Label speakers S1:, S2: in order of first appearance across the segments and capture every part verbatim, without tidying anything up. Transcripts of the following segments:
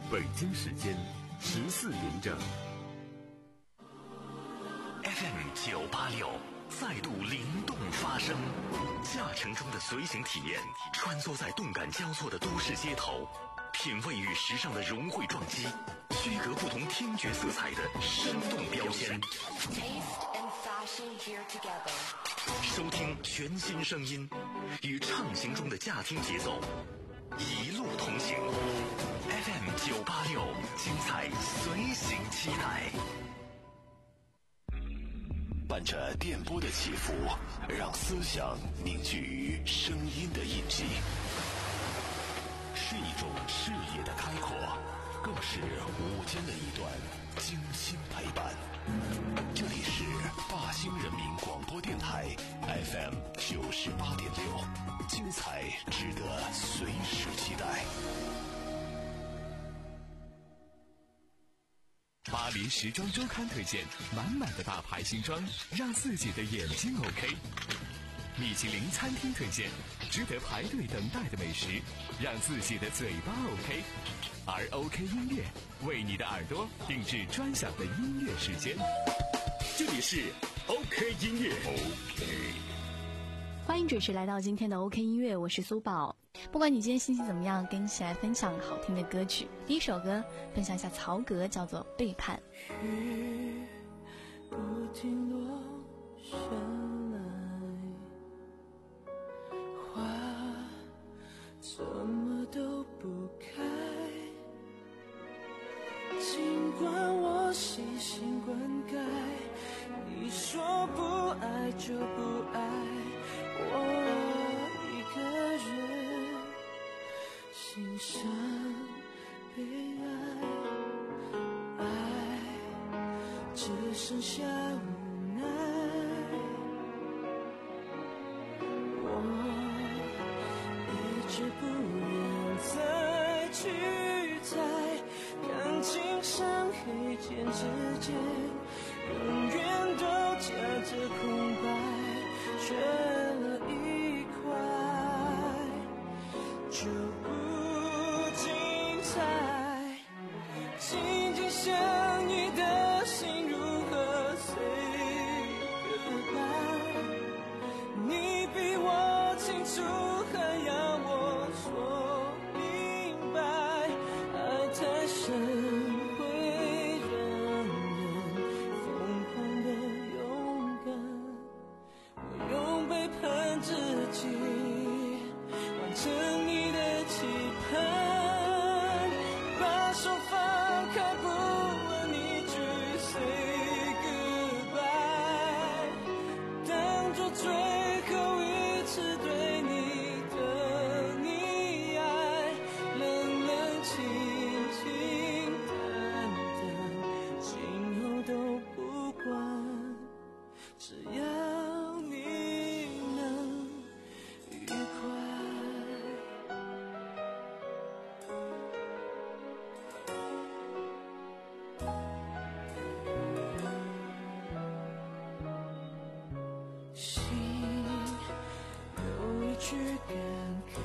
S1: 北京时间十四点整。
S2: F M 九八六再度灵动发声，驾乘中的随行体验，穿梭在动感交错的都市街头，品味与时尚的融汇撞击，区隔不同听觉色彩的生动标签。收听全新声音，与畅行中的驾听节奏，一路同行。F M 九八六，精彩随行期待。伴着电波的起伏，让思想凝聚于声音的印记，是一种视野的开阔，更是午间的一段精心陪伴。这里是大兴人民广播电台 F M 九十八点六，精彩值得随时期待。
S3: 巴黎时装周刊推荐满满的大牌新装，让自己的眼睛 OK。米其林餐厅推荐值得排队等待的美食，让自己的嘴巴 OK。而 OK 音乐为你的耳朵定制专享的音乐时间。这里是 OK 音乐 OK。
S4: 欢迎准时来到今天的 OK 音乐，我是苏宝。不管你今天心情怎么样，跟一起来分享好听的歌曲。第一首歌分享一下曹格，叫做《背叛》。
S5: 雨不停落下来，花怎么都不开，尽管我细心灌溉，你说不爱就不爱，我一个人欣赏被爱，爱只剩下无奈，我一直不愿再去猜，感情像黑键之间永远都夹着空白，缺了一块就不精彩，紧紧相依的心如何 say goodbye， 你比我清楚还要我说明白，爱太深会让人疯狂的勇敢，我用背叛自己完成你的期盼，把手放开不问一句 say goodbye， 当作最后一次对你的溺爱，冷冷清清淡淡，今后都不管，只要你能愉快。心有一句感慨，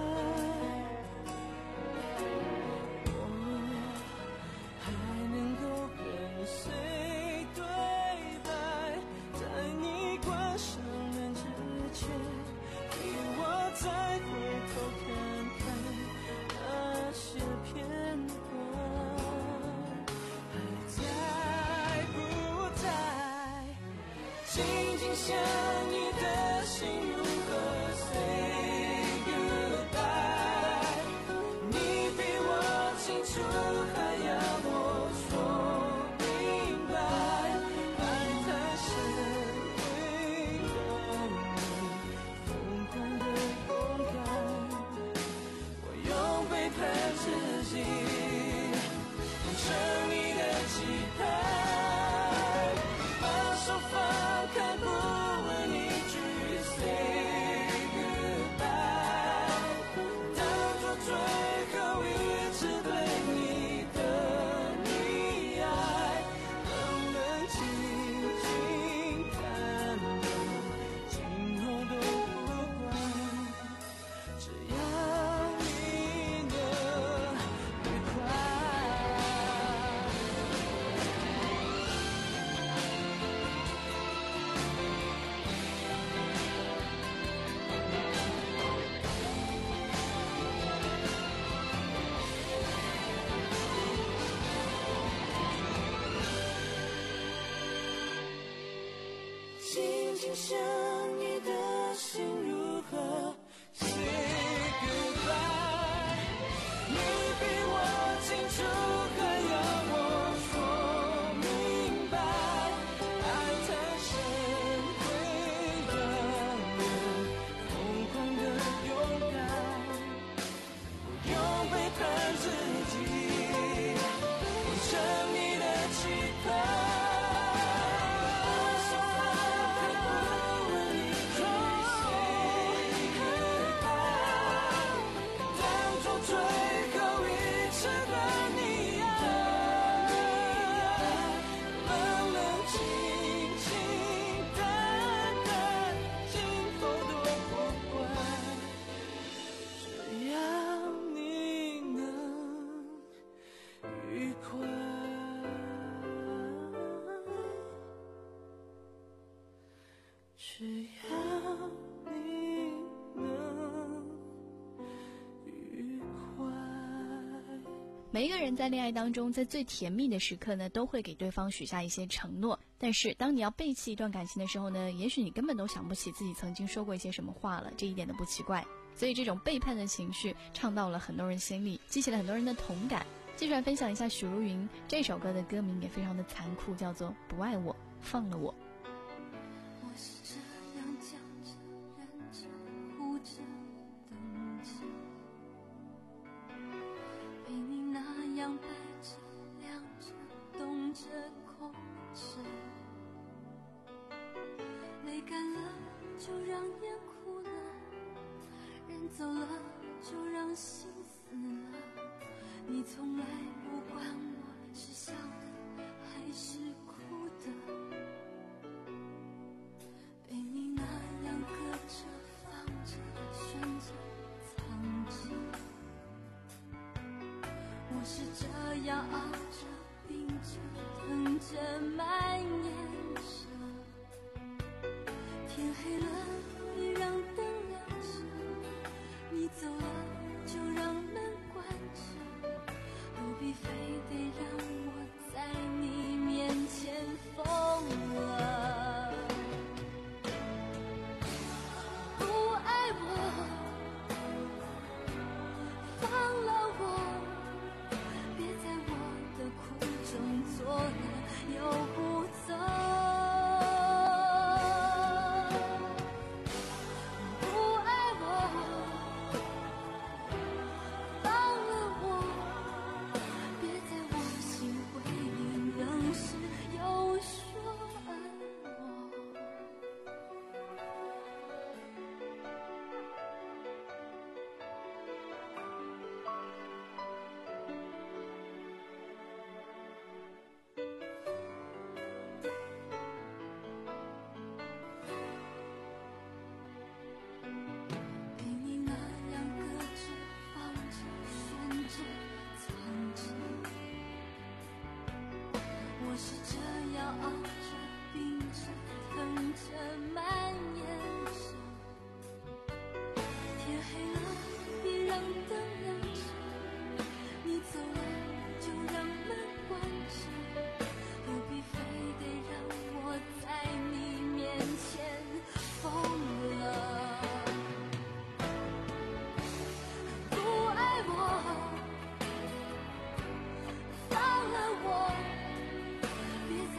S5: 我还能够跟谁对白，在你关上门之前，给我再回头看看那些片段，还在不在，紧紧相依的心如何 say goodbye， 你比我清楚还要我说明白，爱太深会让人疯狂的勇敢，我用背叛自己完成你的期盼，把手放开不问一句 say goodbye， 当作最后一次对你紧相依的心如何 say goodbye？ 你比我清楚，还要我说明白，爱太深会让人疯狂的勇敢，我用背叛自己完成你的期盼。只要你能愉快。
S4: 每一个人在恋爱当中，在最甜蜜的时刻呢，都会给对方许下一些承诺。但是当你要背弃一段感情的时候呢，也许你根本都想不起自己曾经说过一些什么话了，这一点都不奇怪。所以这种背叛的情绪唱到了很多人心里，激起了很多人的同感。接下来分享一下许茹芸这首歌的歌名也非常的残酷，叫做不爱我放了我。
S6: 我是这样讲着忍着哭着等着，被你那样摆着亮着动着空着，泪干了就让眼哭了，人走了就让心死了，你从来不管我是笑的还是哭的，被你那样搁着放着选着藏着，我是这样熬着冰着疼着蔓延着，天黑了你让灯亮着，你走了就让门关着，不必非得让我在你面前疯了。不爱我，放了我，别在我的苦中作乐又不走。不爱我，放了我，别在我心灰意冷时又说爱我。被你那样搁着放着选着藏着，我是这样熬着冰着疼着蔓延着，天黑了别让灯亮着，你走了就让门关着，不必非得让我在你面前疯了。不爱我，放了我，别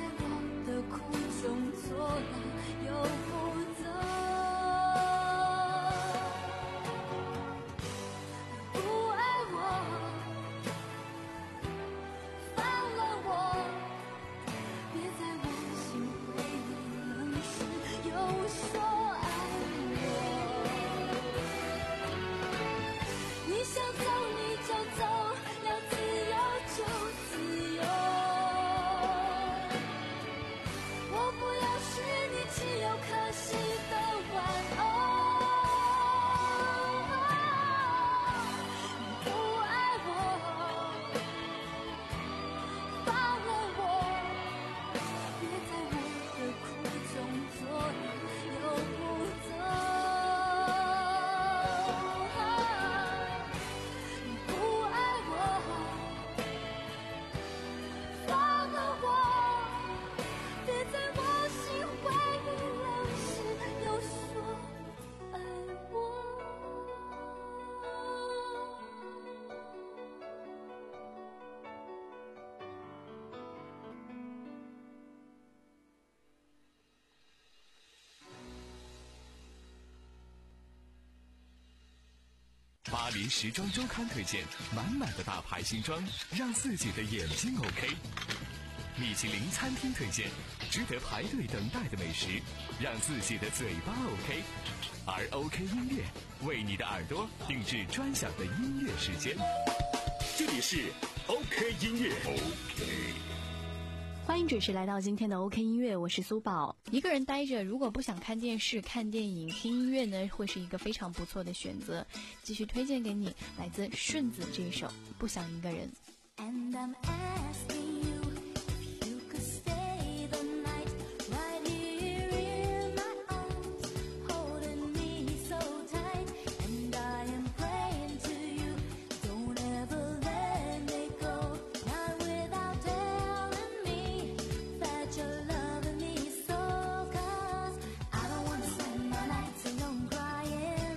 S3: 巴黎时装周刊推荐满满的大牌新装，让自己的眼睛 OK。米其林餐厅推荐值得排队等待的美食，让自己的嘴巴 OK。而 OK 音乐为你的耳朵定制专享的音乐时间。
S2: 这里是 OK 音乐 OK。
S4: 欢迎准时来到今天的 OK 音乐，我是苏宝。一个人待着，如果不想看电视、看电影、听音乐呢，会是一个非常不错的选择。继续推荐给你来自顺子这一首《不想一个人》。
S6: And I'm asking you if you could stay the night right here in my arms, holding me so tight. And I am praying to you, don't ever let me go, not without telling me that you're loving me so. Cause I don't wanna spend my nights alone crying,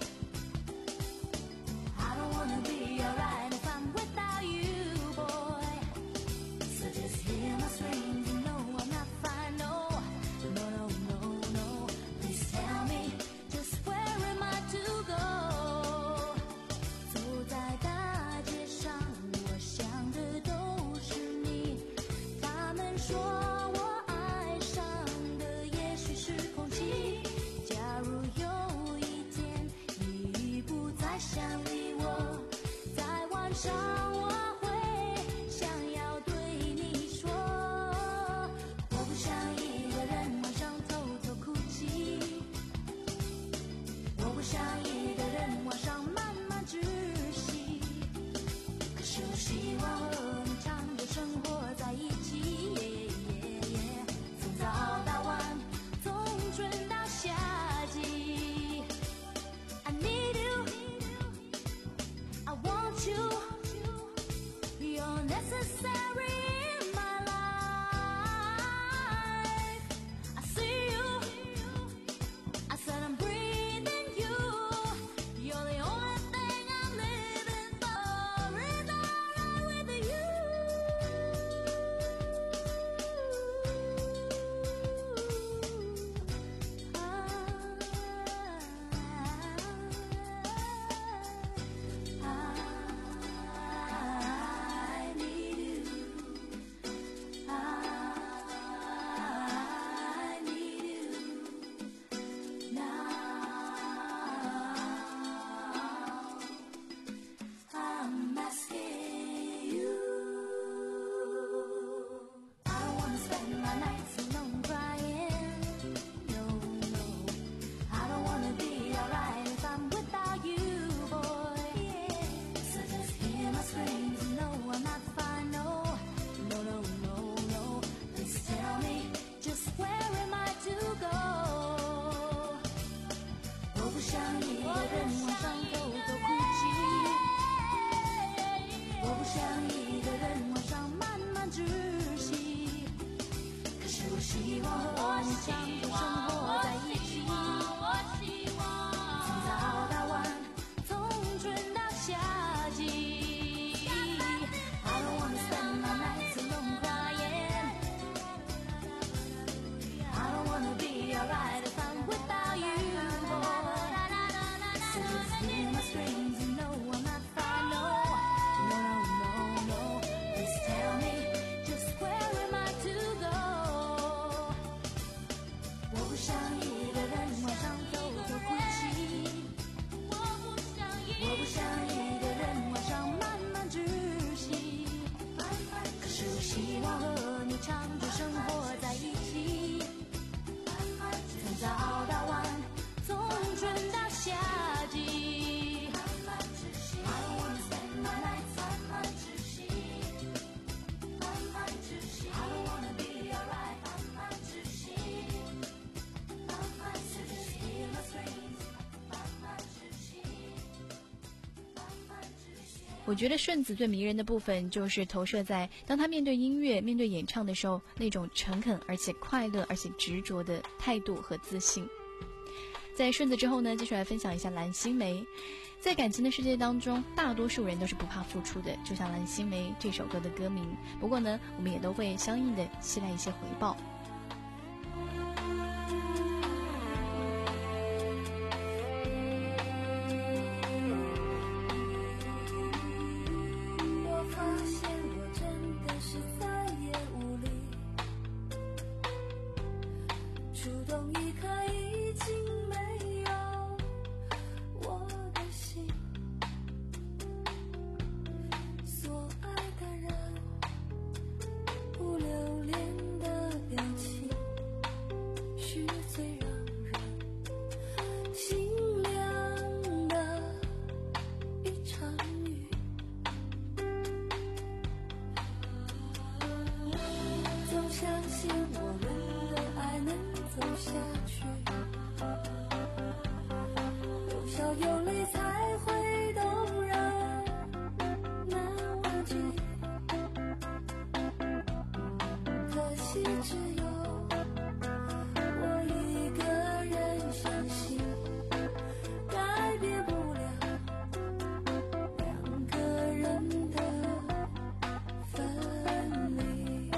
S6: I don't wanna be alright if I'm without you. Hear my screams, you know I'm not fine, no, no, no, no, no. Please tell me, just where am I to go? 走在大街上，我想的都是你。他们说我爱上的也许是空气。假如有一天你不再想理我，在晚上我。
S4: 我觉得顺子最迷人的部分就是投射在当他面对音乐面对演唱的时候，那种诚恳而且快乐而且执着的态度和自信。在顺子之后呢，继续来分享一下蓝心湄。在感情的世界当中，大多数人都是不怕付出的，就像蓝心湄这首歌的歌名。不过呢，我们也都会相应的期待一些回报。
S6: 主动一刻已经没有我的心，所爱的人不留恋的表情，是最让人心凉的一场雨。总相信我们的爱能走下去，有笑有泪才会动人难忘记，可惜只有我一个人相信，改变不了两个人的分离。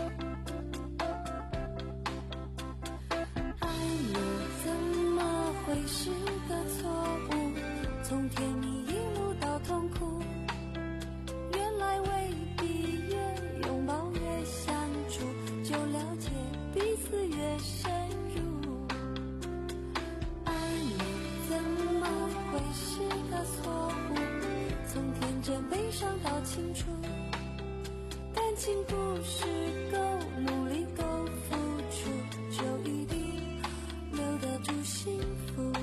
S6: 爱你怎么会是个错误？从甜蜜一路到痛苦，原来未必越拥抱越相处，就了解彼此越深入。爱你怎么会是个错误？从天真悲伤到清楚，感情不是够努力够付出，就一定留得住幸福。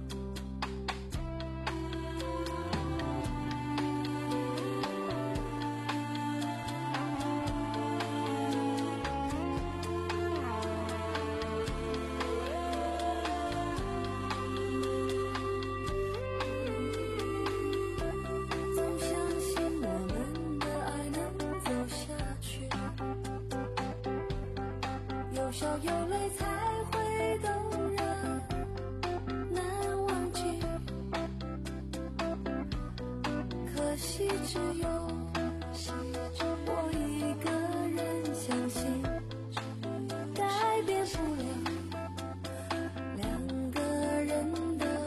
S6: 总相信我们的爱能走下去，有笑有泪才会动人难忘记，可惜只有我一个人相信，改变不了两个人的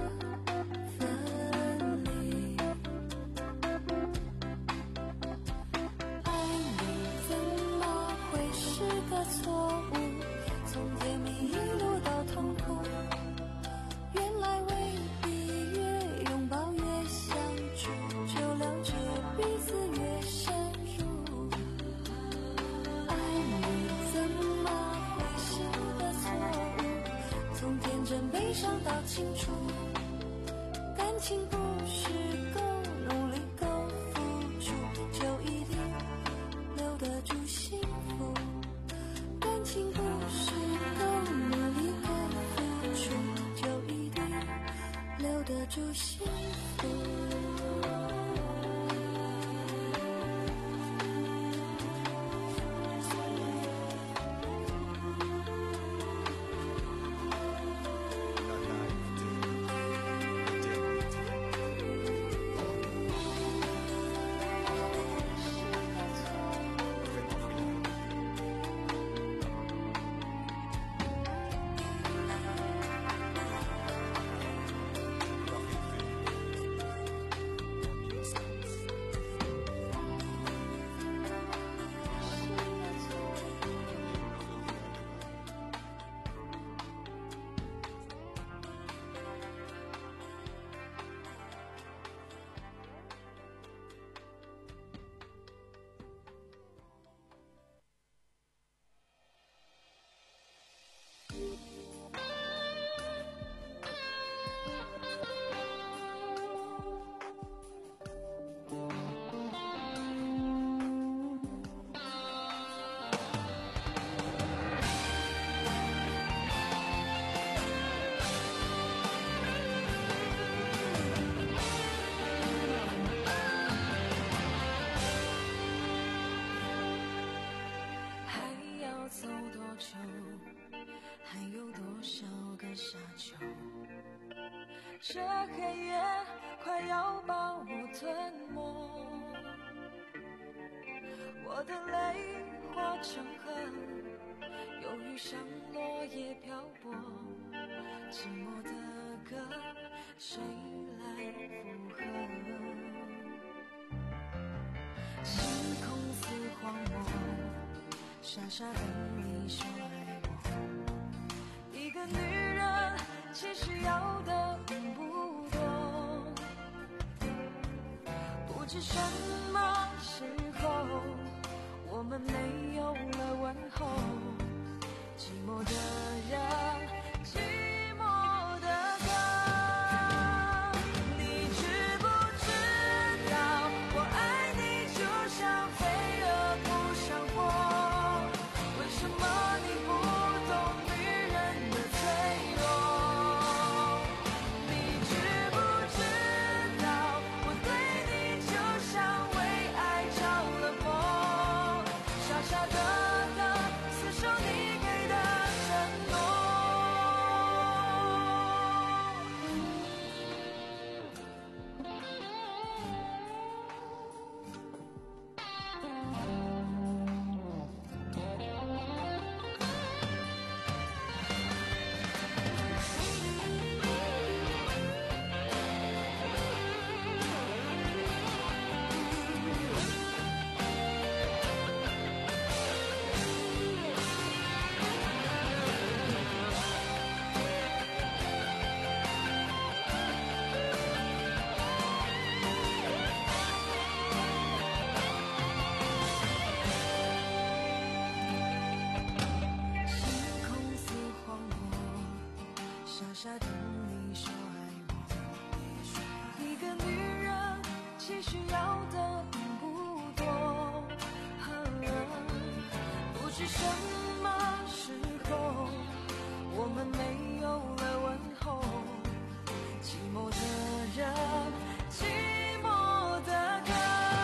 S6: 分离。爱你怎么会是个错误？从甜蜜一路到痛苦，原来未必越拥抱越相处，就了解彼此越深入。爱你怎么会是个错误？从天真悲伤到清楚，感情不是够努力够付出，就一定留得住幸福。感情不是够努力够付出，就一定留得住幸福。这黑夜快要把我吞没，我的泪化成河，忧郁像落叶漂泊，寂寞的歌谁来附和？星空似荒漠，傻傻等你说爱我，一个不知什么时候我们没有了问候，寂寞的人，寂寞的歌。你知不知道我爱你就像飞蛾扑向火，为什么你不懂女人的脆弱？你知不知道我对你就像为爱着了魔，傻傻的的厮守你给的承诺。傻等你说爱我，一个女人其实要的并不多，不知什么时候我们没有了问候，寂寞的人，寂寞的歌。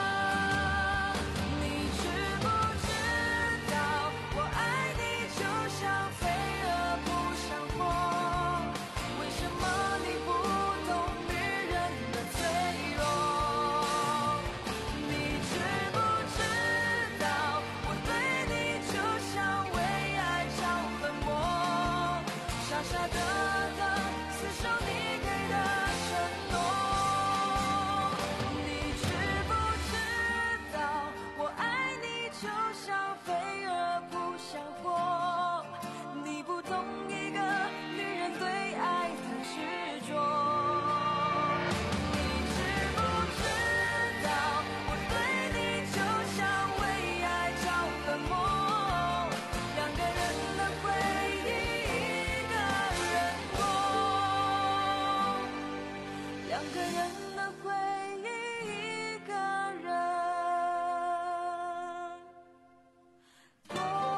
S6: 你知不知道我爱你就像飞蛾扑向火，为什么你不懂女人的脆弱？你知不知道我对你就像为爱着了魔，傻傻的的厮守你给的承诺。你知不知道我爱你就像飞蛾扑向火，你不懂一个女人对爱的执着。你知不知道我对你就像为爱着了魔，两个人的回忆一个人过，两个人的回忆一个人过。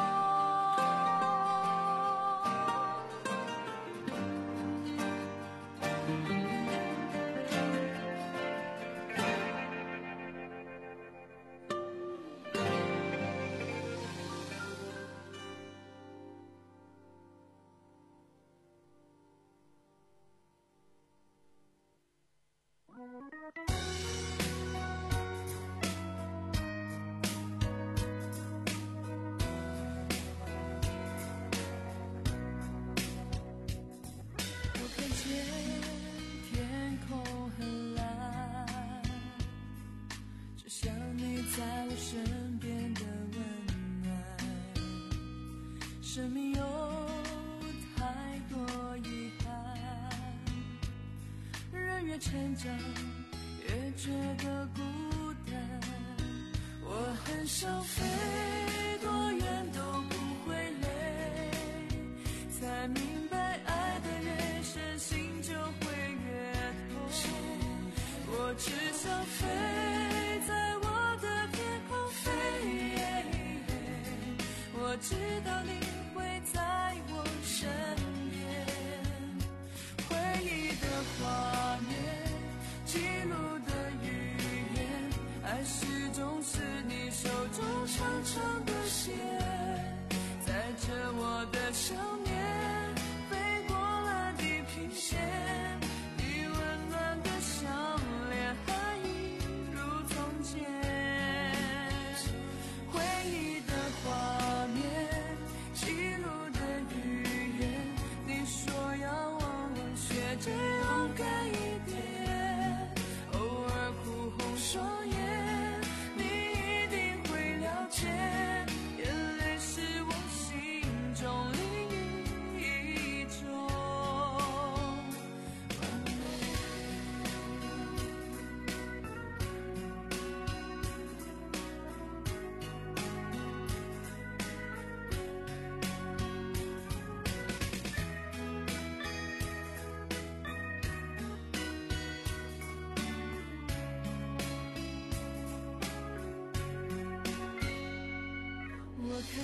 S6: 我看见天空很蓝，就像你在我身边的温暖。生命有太多遗憾，人越成长越觉得孤单。我很想飞多远都不会累，才明白爱的越深心就会越痛。我只想飞在我的天空飞，我知道你会在我身边。回忆的画面，记录的语言，爱始终是你手中长长的线，载着我的想念，飞过了地平线，你温暖的笑脸还一如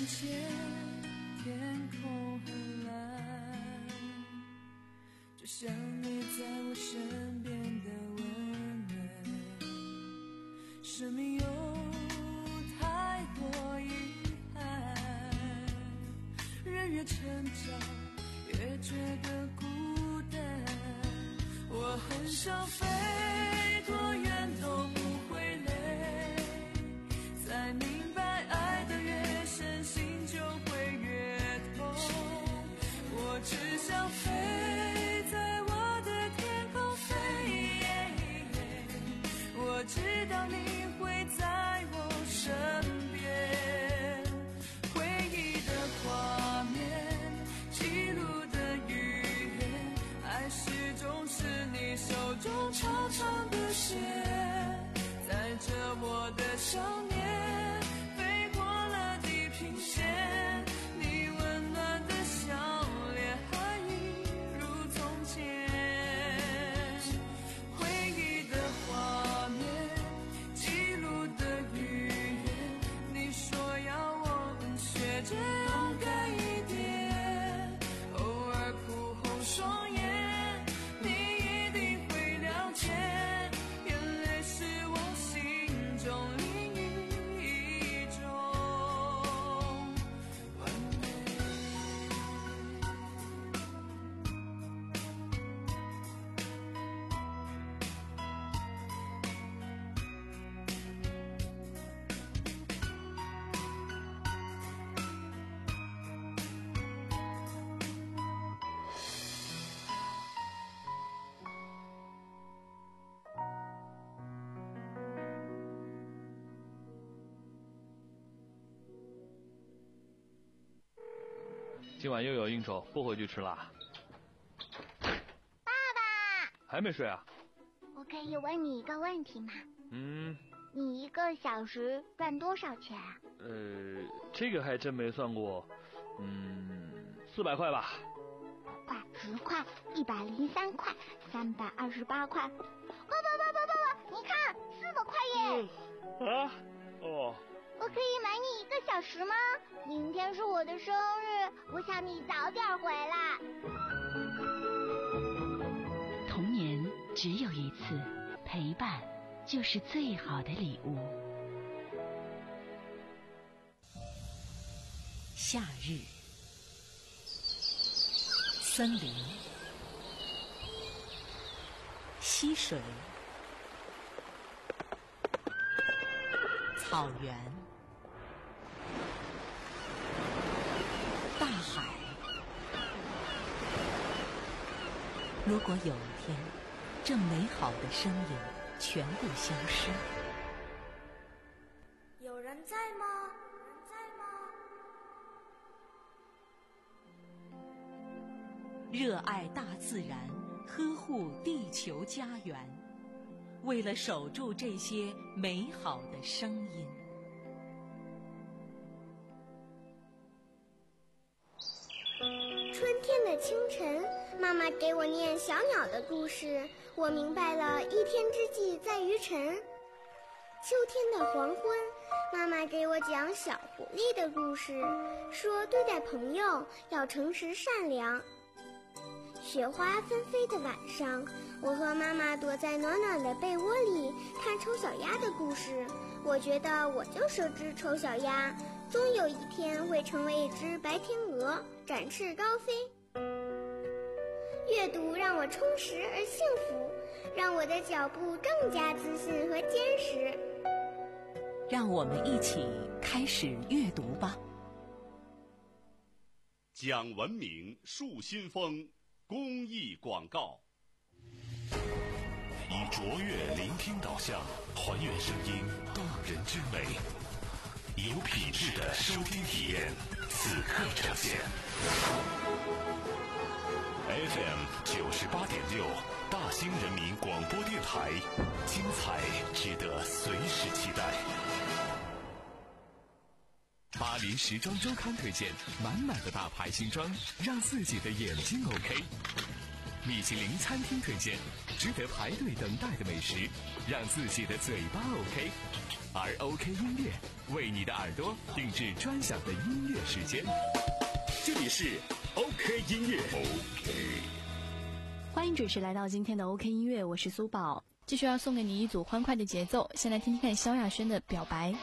S5: 前天空很蓝，就像你在我身边的温暖。生命有太多遗憾，人越成长越觉得孤单。我很想飞多远都不会累，才明白爱的越深心就会越痛。我只想飞在我的天空飞，我知道你会在我身边。回忆的画面，记录的语言，爱始终是你手中长长的线，载着我的想念飞过了地平线。你温暖的笑脸还一如从前，回忆的画面，记录的语言，你说要我们学着勇敢一点，偶尔哭红双眼，你一定会了解，眼泪是我心中另一种完美。
S7: 今晚又有应酬，不回去吃啦。
S8: 爸爸，
S7: 还没睡啊？
S8: 我可以问你一个问题吗？
S7: 嗯，
S8: 你一个小时赚多少钱啊？
S7: 呃，这个还真没算过。嗯，四百块吧。
S8: 块、十块、一百零三块、三百二十八块。爸爸爸爸爸爸，你看，四百块耶！
S7: 啊？哦。
S8: 我可以买你一个小时吗？明天是我的生日，我想你早点回来。
S9: 童年只有一次，陪伴就是最好的礼物。夏日，森林，溪水，草原，大海。如果有一天，这美好的声音全部消失，
S10: 有人在吗？有人在吗？
S9: 热爱大自然，呵护地球家园，为了守住这些美好的声音。
S11: 春天的清晨，妈妈给我念小鸟的故事，我明白了一天之计在于晨。秋天的黄昏，妈妈给我讲小狐狸的故事，说对待朋友要诚实善良。雪花纷飞的晚上，我和妈妈躲在暖暖的被窝里看丑小鸭的故事，我觉得我就是只丑小鸭，终有一天会成为一只白天鹅，展翅高飞。阅读让我充实而幸福，让我的脚步更加自信和坚实。
S9: 让我们一起开始阅读吧。
S2: 讲文明树新风公益广告，以卓越聆听导向，还原声音动人之美，有品质的收听体验，此刻呈现。F M 九十八点六，大兴人民广播电台，精彩值得随时期待。
S3: 巴黎时装周刊推荐，满满的大牌新装，让自己的眼睛 OK。 米其林餐厅推荐，值得排队等待的美食，让自己的嘴巴 OK。而 OK 音乐为你的耳朵定制专享的音乐时间。这里是 OK 音乐 OK。
S4: 欢迎准时来到今天的 OK 音乐，我是苏宝，继续要送给你一组欢快的节奏。先来听听看萧亚轩的表白。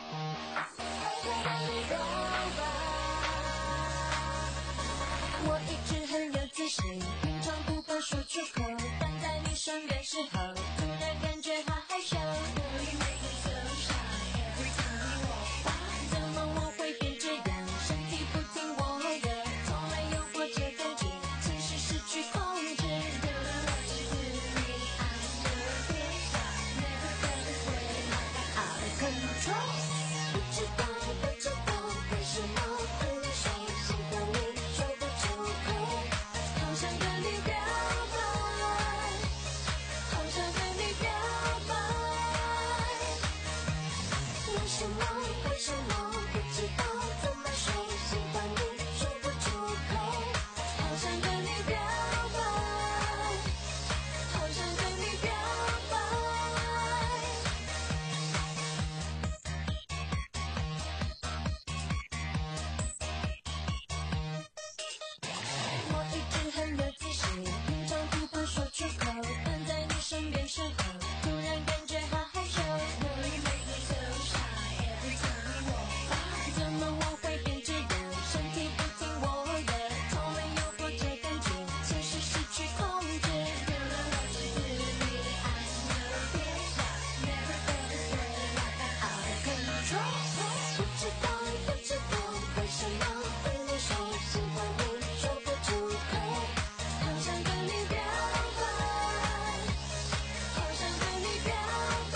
S6: 我一直很有自信，平常不敢说出口，但在你身边时候，突然感觉好害羞。怎么我会变这样？身体不听我的，从来有过这感觉，其实失去控制。Out of control， 不知道不知道为什么突然说喜欢你，说不出口，好想跟你表白，好想跟你表白。为什么为什么不知道怎么说喜欢你，说不出口，好想跟你表白，好想跟你表白。我一直很有自信，平常不敢说出口，但在你身边时候，突然感觉好害羞。怎么我会变这样？身体不听我的，从来有过这感觉，其实失去控制。Out of control， 不知道不知道为什么对我说喜欢你，说不出口，好想跟你表白，好想跟你表白。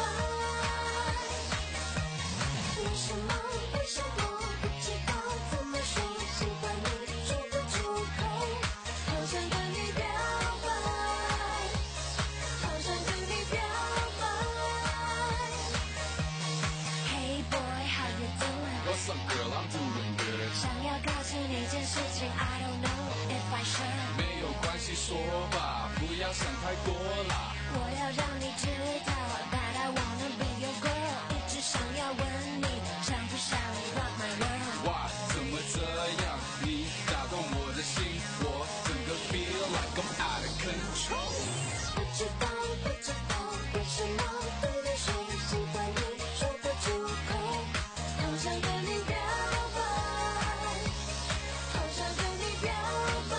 S6: 为什么为什么不知道怎么说喜欢你，说不出口，好想跟你表白，好想跟你表白。Hey boy, how you doing?
S12: What's up, girl? I'm doing good.
S6: 想要告诉你件事情 I don't know if I should。
S12: 没有关系，说吧，不要想太多啦。
S6: 我要让你知道 that I wanna be your girl， 一直想要问你，想不想 rock my world？
S12: 哇，怎么这样？你打动我的心，我整个 feel like I'm out of control。
S6: 不知道不知道为什么对你说喜欢你，说不出口，好想跟你表白，好想跟你表白。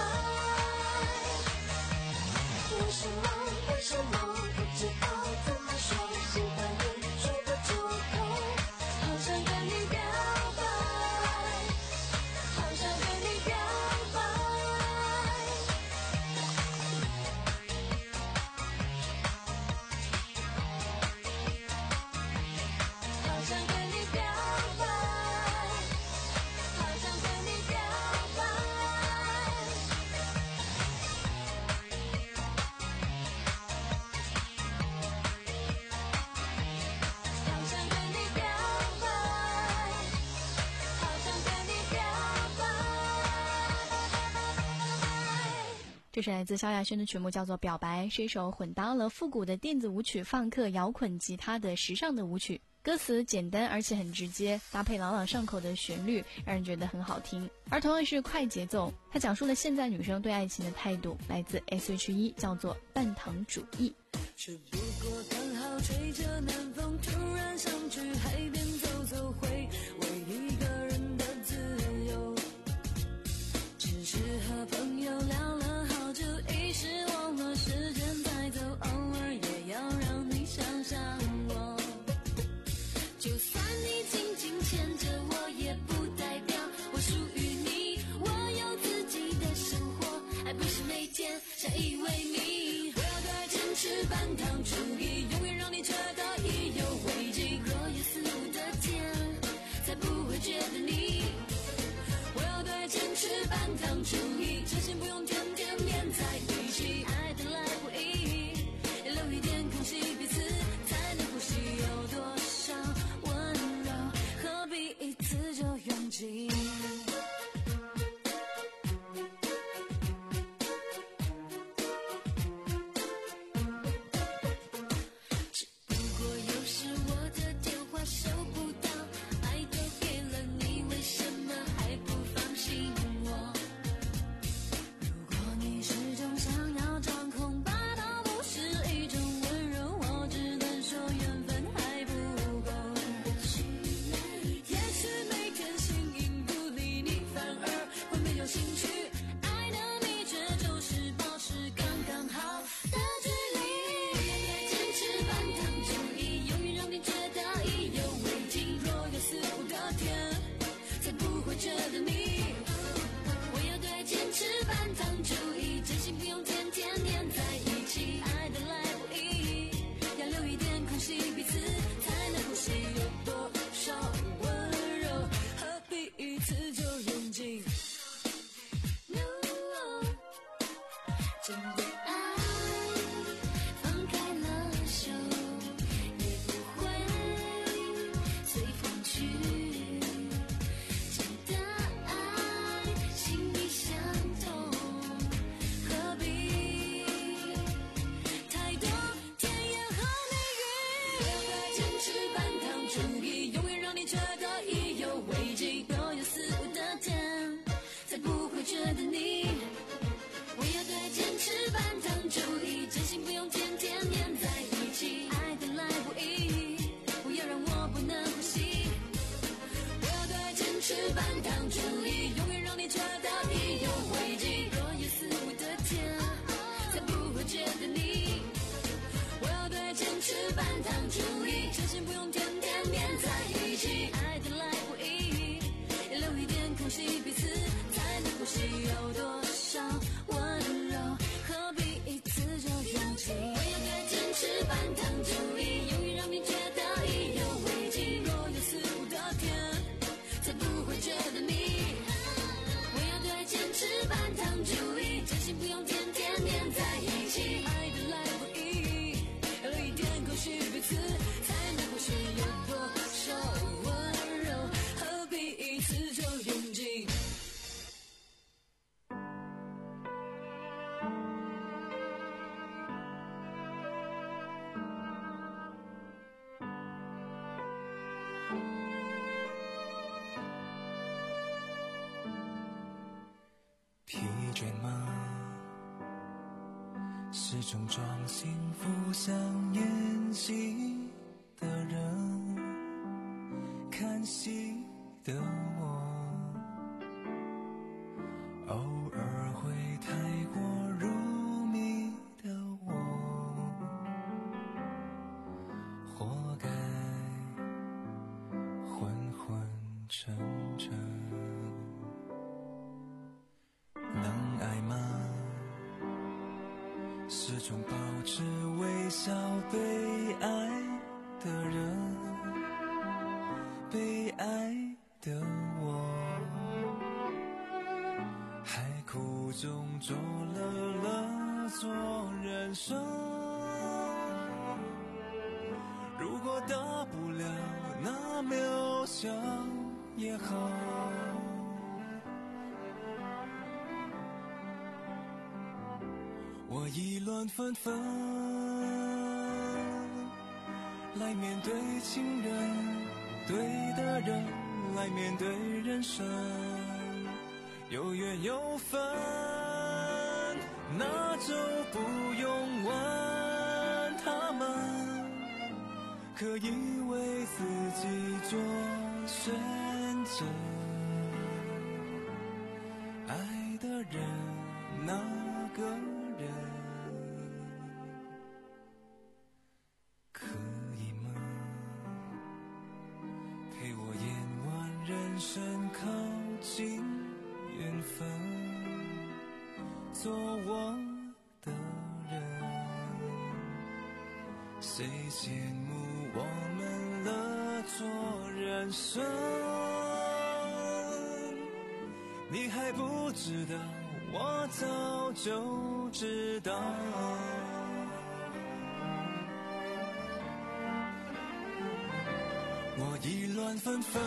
S6: 为什么为什么不知道怎么说喜欢你，说不出口，好想跟你表白，好想跟你表白。好想跟你表白，好想跟你表白。好想跟你表白，好想跟你表白。
S4: 这是来自萧亚轩的曲目，叫做《表白》，是一首混搭了复古的电子舞曲、放克、摇滚吉他的时尚的舞曲。歌词简单而且很直接，搭配朗朗上口的旋律，让人觉得很好听。而同样是快节奏，它讲述了现在女生对爱情的态度，来自 S H E， 叫做《半糖主义》。
S5: 只不过刚好吹着南风，突然想去海边走走，回味一个人的自由。只是和朋友聊了好久，一时忘了时间在走，偶尔也要让你想想我。就算你紧紧牵着我，也不代表我属于你。我有自己的生活，还不是每天相依为命。不要再坚持半糖主义，永远让你觉得意犹未尽。若有似无的
S6: 半糖主义，永远让你觉得意犹未尽。若有似无的甜，才不会觉得腻。我要对坚持半糖主义，真心不用天天黏在一起。爱得来不易，留一点空隙，彼此才能呼吸。有多少温柔，何必一次就用尽？我要对坚持半糖主义，永远让你觉得意犹未尽。若有似无的甜，才不会觉得腻。我要对坚持半糖主义，真心不用天天黏在一起。爱得来不易，留一点空隙，彼此才能呼吸。有多少温柔，何必一次就用尽？
S5: 疲倦吗？是种装幸福像演戏的人，看戏的我，偶尔会太过入迷的我，活该昏昏沉沉。能爱吗？是种保持微笑被爱的人，被爱的我，还苦中作乐了做人生。如果大不了那渺小也好，我意乱纷纷来面对情人，对的人来面对人生，有缘有分，那就不用问他们，可以为自己做选择。爱的人那个人可以吗？陪我演完人生，靠近缘分，做我的人。谁羡慕我们了做人生？你还不知道，我早就知道。我意乱纷纷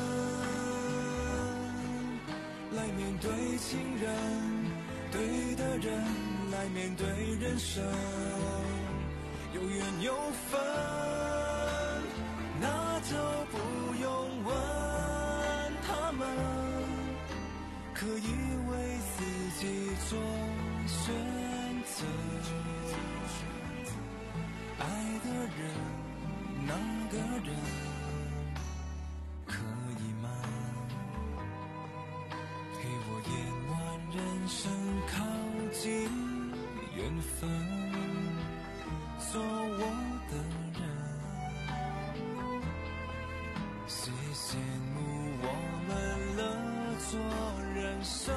S5: 来面对情人，对的人来面对人生，有缘有分，那就不用问他们，可以为自己做选择。爱的人那个人可以吗？陪我演完人生，靠近缘分，做我的人。谁羡慕我们了做人生？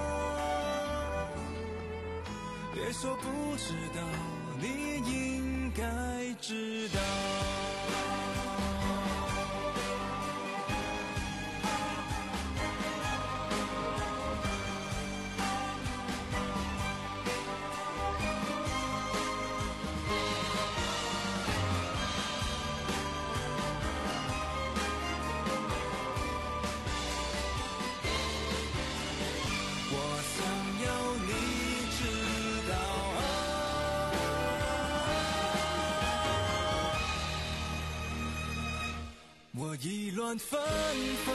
S5: 别说不知道，你应该知道。我意乱纷纷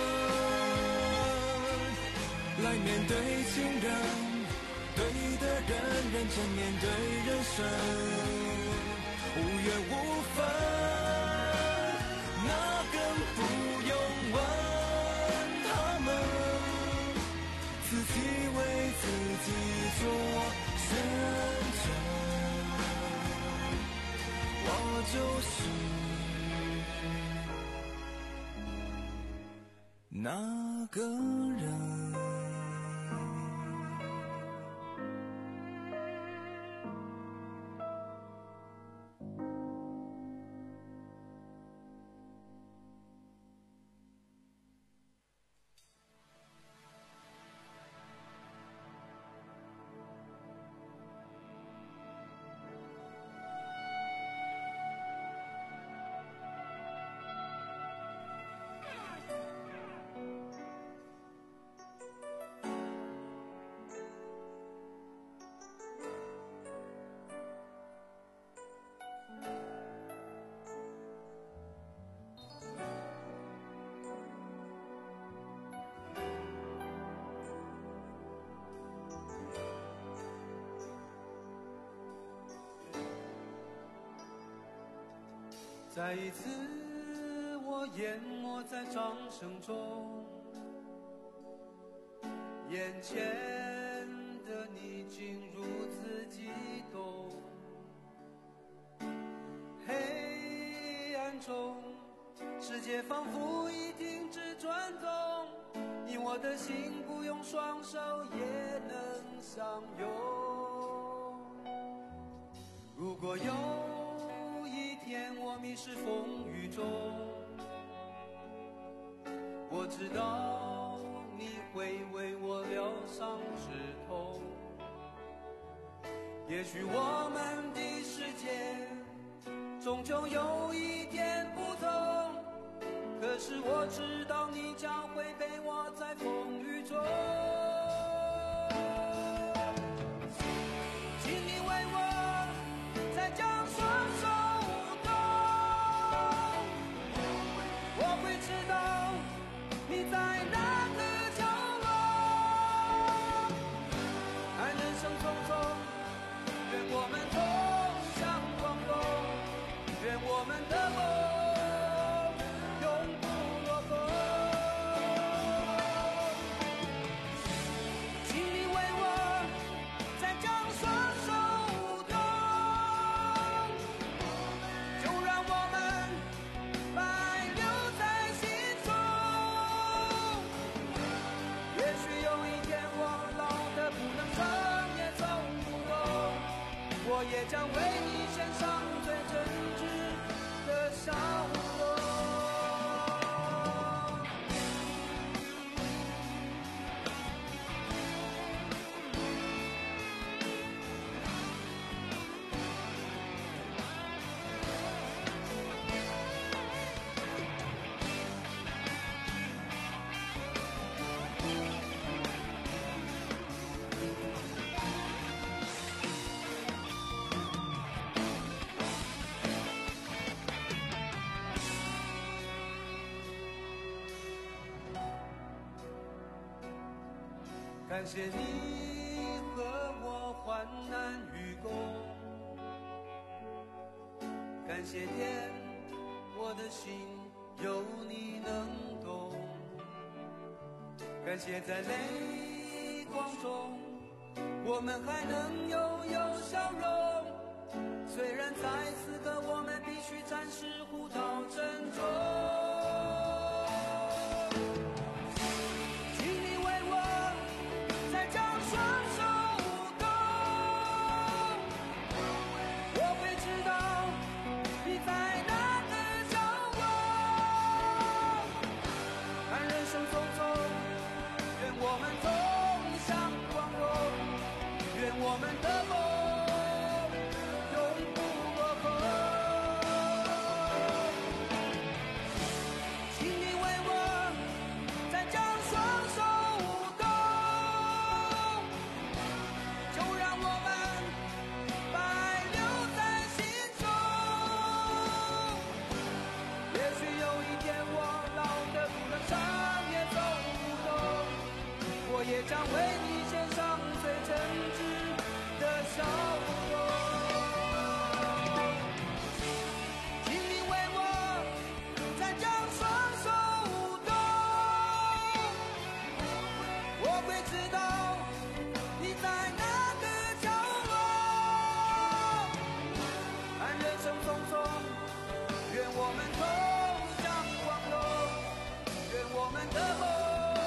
S5: 来面对情人，对的人认真面对人生，无缘无分，那更不用问他们， 那个人。
S13: 再一次我淹没在掌声中，眼前的你竟如此激动，黑暗中世界仿佛已停止转动，你我的心不用双手也能相拥。如果有天我迷失风雨中，我知道你会为我疗伤止痛。也许我们的世界终究有一天不同，可是我知道你将会陪我在风雨中。请你为我再将双手，你在哪个角落？看人生匆匆，愿我们同向光荣，愿我们的梦永不落空。请你为我再将双手舞动，就让我们白留在心中。也许有一天我老得不能撑也走不动，我也将为你献上最真挚的笑容。感谢你和我患难与共，感谢天，我的心有你能懂，感谢在泪光中我们还能拥有笑容，虽然在此刻我们必须暂时互道珍重。我们的梦永不落空，请你为我再将双手舞动，就让我们白留在心中。也许有一天我老得不能站也走不动，我也将为你献上最真挚的笑容。请你为我再将双手舞动，我会知道你在哪个角落。看人生匆匆，愿我们同向光荣，愿我们的梦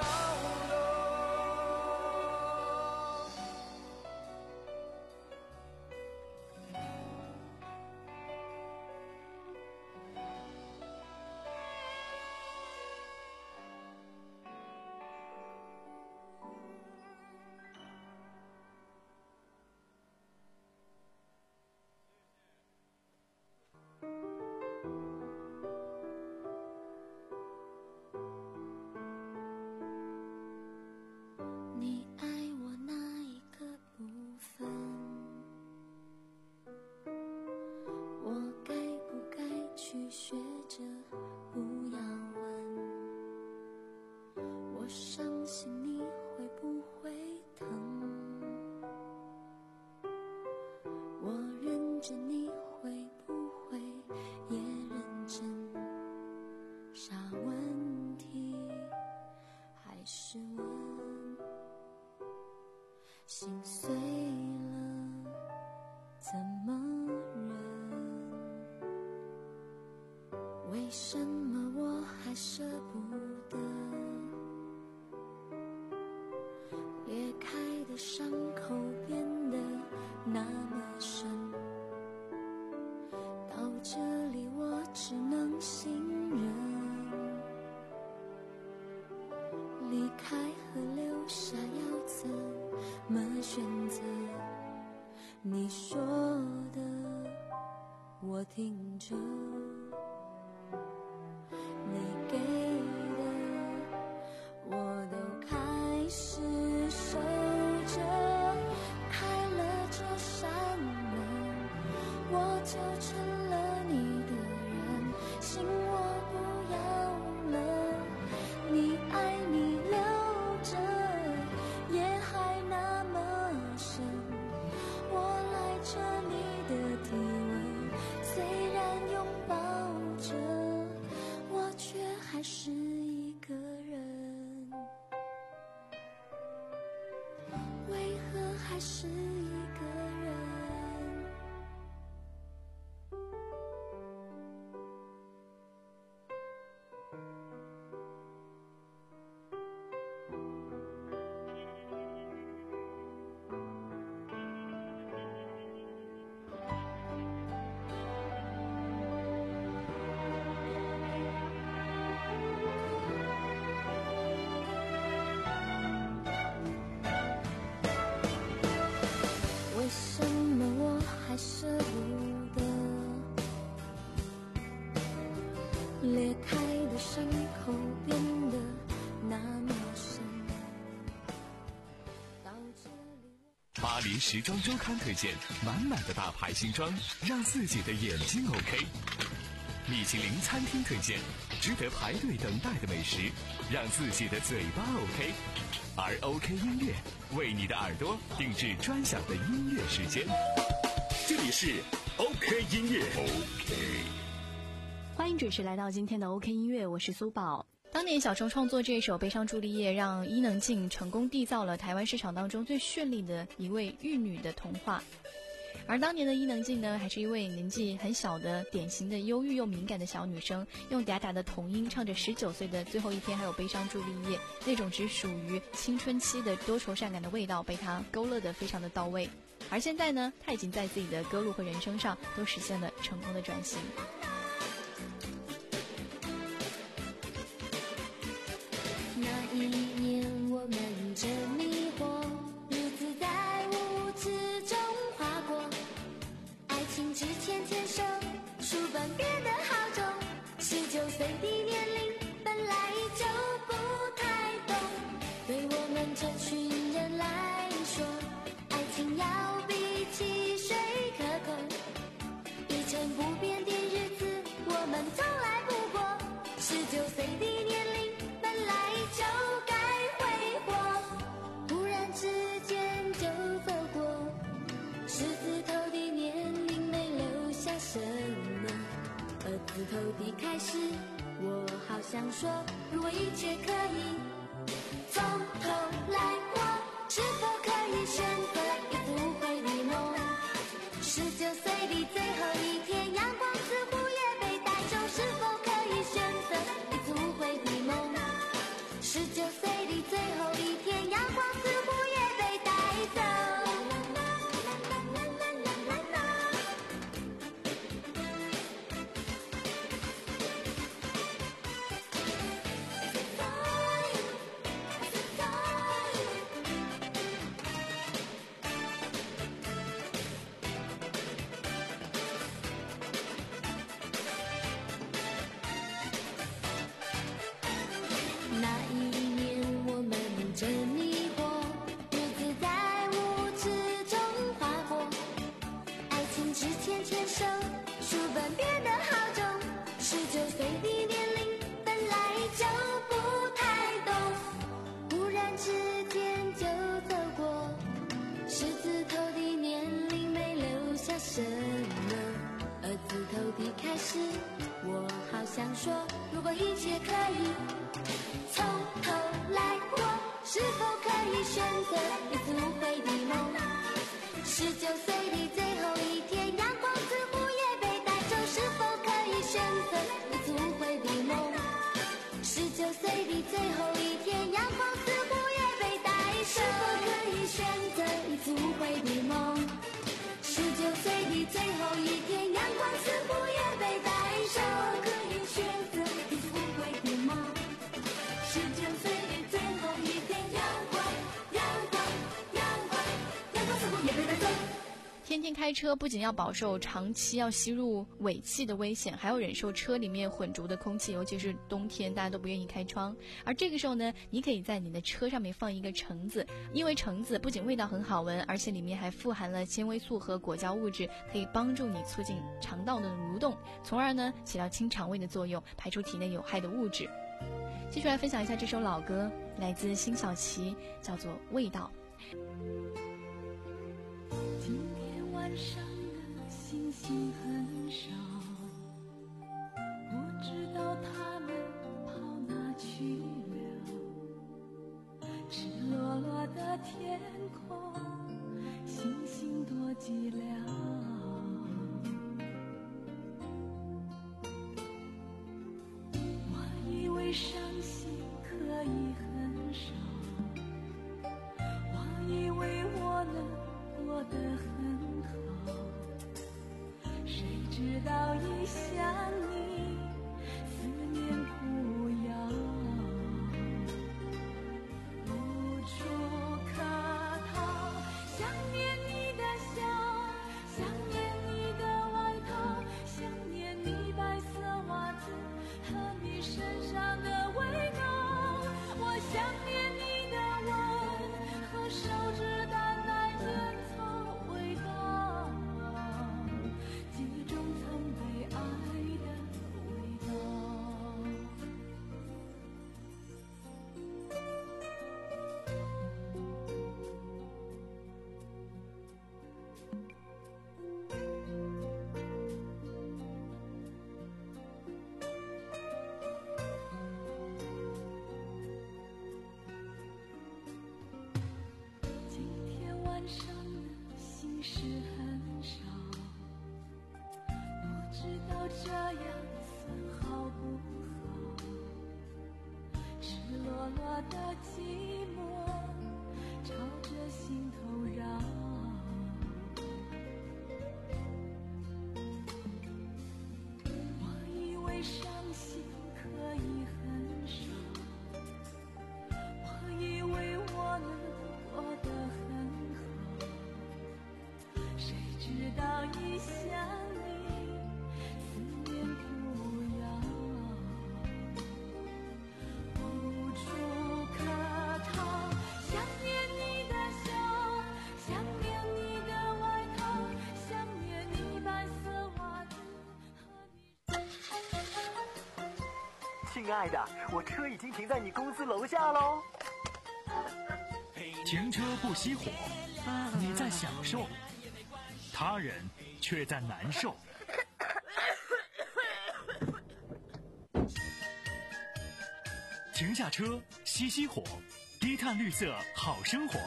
S6: 你爱我哪一个部分？我该不该去学着不要问？我伤心你会不会疼？我认真你会不会也认真？傻问题还是问？心碎了怎么忍？为什么我还舍不得？裂开的伤口变得那么深，到这里我只能信任。离开和留下要怎么选择？你说的我听着，你给的我都开始守着。开了这扇门，我就成了你的人，心我不要了。你爱你留着，也还那么深。我赖着你的体温，虽然拥抱着，我却还是一个人。为何还是一个人？为什么我还舍不得？裂开的伤口变得那么深。到这里
S3: 巴黎时装周刊推荐满满的大牌新装，让自己的眼睛 OK。米其林餐厅推荐值得排队等待的美食，让自己的嘴巴 OK。而 OK 音乐为你的耳朵定制专享的音乐时间。
S2: 这里是 OK 音乐 OK。
S4: 欢迎准时来到今天的 OK 音乐，我是苏宝。当年小虫创作这首《悲伤朱丽叶》，让伊能静成功缔造了台湾市场当中最绚丽的一位玉女的童话。而当年的伊能静呢，还是一位年纪很小的典型的忧郁又敏感的小女生，用嗲嗲的童音唱着十九岁的最后一天还有悲伤朱丽叶，那种只属于青春期的多愁善感的味道被她勾勒得非常的到位。而现在呢，她已经在自己的歌路和人生上都实现了成功的转型。
S6: 那一年我们正迷惑，日子在无知中划过，爱情之前牵手，书本变得好重，十九岁的年龄本来就不太懂，对我们这群人来说，爱情要比汽水可口，一成不变的日子我们从来不过，十九岁的年龄本来就该挥霍，忽然之间就走过，十字头的年龄没留下什么，二字头的开始，我好想说，如果一切可以从头来过，是否可以选择一不回的梦？十九岁的最后一天，阳光似乎也被带走，是否可以选择一不回的梦？十九岁的是否可以选择一次无悔的梦？十九岁的最后一天，阳光似乎也被带走，是否可以选择一次无悔的梦？十九岁的最后一天，阳光似乎也被带走，是否可以选择一次无悔的梦？十九岁的最后一天，阳光似乎也被带走，可以选择一次无悔的梦。十九岁的最后一天，阳光，阳光，阳光，阳光似乎也被带走。
S4: 天天开车不仅要饱受长期要吸入尾气的危险，还要忍受车里面混浊的空气，尤其是冬天大家都不愿意开窗。而这个时候呢，你可以在你的车上面放一个橙子，因为橙子不仅味道很好闻，而且里面还富含了纤维素和果胶物质，可以帮助你促进肠道的蠕动，从而呢起到清肠胃的作用，排出体内有害的物质。继续来分享一下这首老歌，来自辛晓琪，叫做《味道》。
S6: 今天晚上的星星很少，不知道他们跑哪去了。赤裸裸的天空，星星多寂寥。我以为伤心可以很少，我以为我能过得很好，谁知道一想你，思念苦药，无处可逃。想念你的笑，想念你的外套，想念你白色袜子和你身上的味道。我想念你的吻和手指淡淡烟草味道，记忆中曾被爱的味道。今天晚上的心事很少，不知道这样算好不好。赤裸裸的寂寞朝着心头绕，我以为伤心可以很少，我以为我能过得很好，谁知道一想你，思念苦药，无处可逃。想念你的笑，想念你的外套，想念你白色袜子和你。
S14: 亲爱的，我车已经停在你公司楼下喽。
S15: 停车不熄火，你在享受，他人却在难受。停下车，熄熄火，低碳绿色好生活。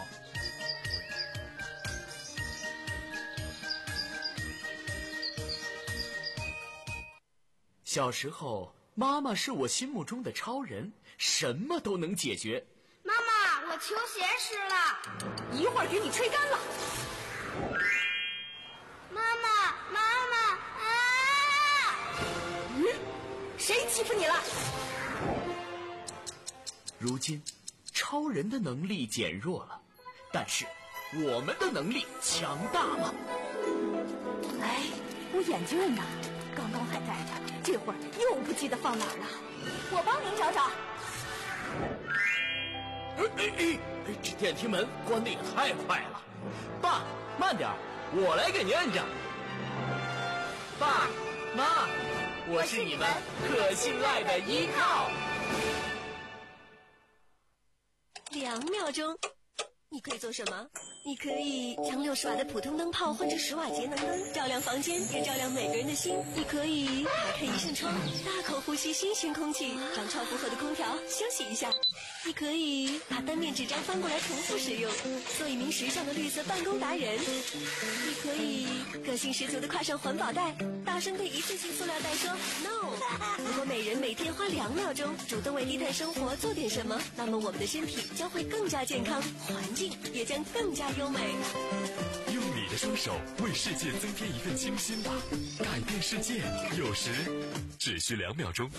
S16: 小时候，妈妈是我心目中的超人，什么都能解决。
S10: 妈妈，我球鞋湿了，
S9: 一会儿给你吹干了。
S10: 妈妈，妈妈啊！
S9: 嗯，谁欺负你了？
S16: 如今，超人的能力减弱了，但是我们的能力强大了。
S9: 哎，我眼镜呢？刚刚还在这，这会儿又不记得放哪儿了。我帮您找找。
S16: 哎哎哎！这电梯门关得也太快了。爸，慢点，我来给您摁着。爸妈，我是你们可信赖的依靠。
S17: 两秒钟，你可以做什么？ 你可以将六十瓦的普通灯泡换成十瓦节能灯，照亮房间，也照亮每个人的心。你可以打开一扇窗，大口呼吸新鲜空气，让超负荷的空调休息一下。你可以把单面纸张翻过来重复使用，做一名时尚的绿色办公达人。你可以个性十足的挎上环保袋，大声对一次性塑料袋说 no。 如果每人每天花两秒钟主动为低碳生活做点什么，那么我们的身体将会更加健康，环境也将更加优美。
S3: 用你的双手为世界增添一份清新吧，改变世界有时只需两秒钟。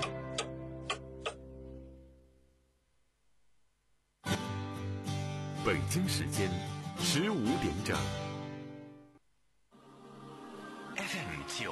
S1: 北京时间十五点整。
S2: F M 九